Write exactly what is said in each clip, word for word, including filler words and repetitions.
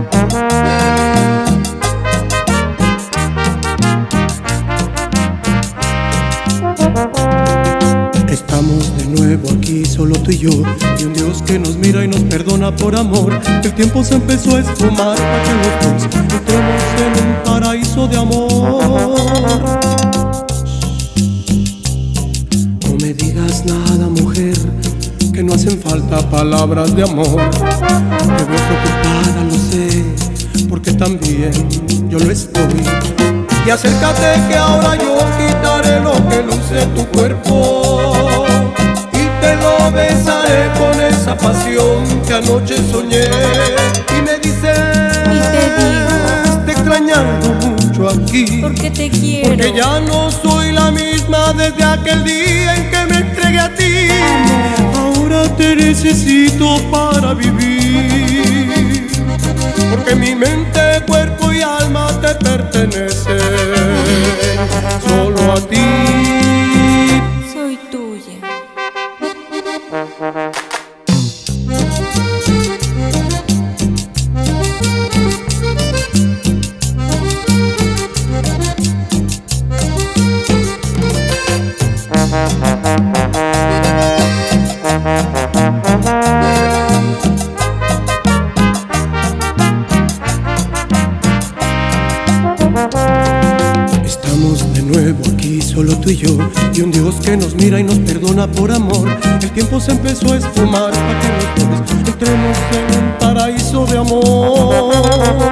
Estamos de nuevo aquí, solo tú y yo, y un Dios que nos mira y nos perdona por amor. El tiempo se empezó a esfumar para que los dos entremos en un paraíso de amor. No me digas nada, mujer, que no hacen falta palabras de amor. Te veo preocupada, lo sé, porque también yo lo estoy. Y acércate que ahora yo quitaré lo que luce tu cuerpo y te lo besaré con esa pasión que anoche soñé. Y me dices, y te digo, te extrañando mucho aquí, porque te quiero, porque ya no soy la misma desde aquel día en que me entregué a ti. amor. Ahora te necesito para vivir, porque mi mente, cuerpo y alma te pertenecen solo a ti. Soy tuya. Estamos de nuevo aquí, solo tú y yo, y un Dios que nos mira y nos perdona por amor. El tiempo se empezó a esfumar para que los dos entremos en un paraíso de amor.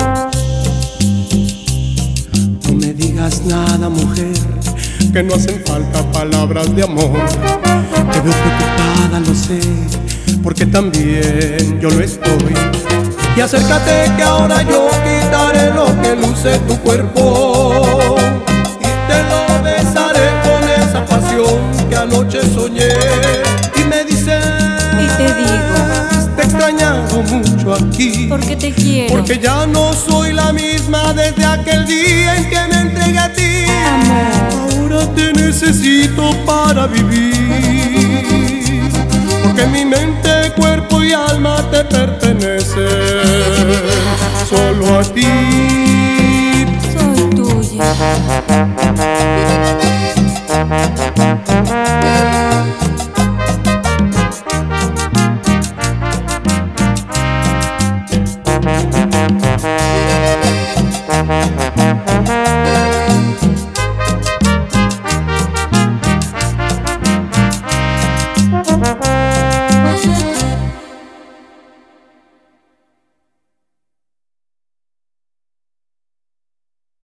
No me digas nada, mujer, que no hacen falta palabras de amor. Te veo preocupada, lo sé, porque también yo lo estoy. Y acércate que ahora yo quitaré lo que luce tu cuerpo y te lo besaré con esa pasión que anoche soñé. Y me dices, Y te digo, te he extrañado mucho aquí, porque te quiero, porque ya no soy la misma desde aquel día en que me entregué a ti. amor. Ahora te necesito para vivir, porque mi mente, cuerpo y alma te pertenecen solo a ti.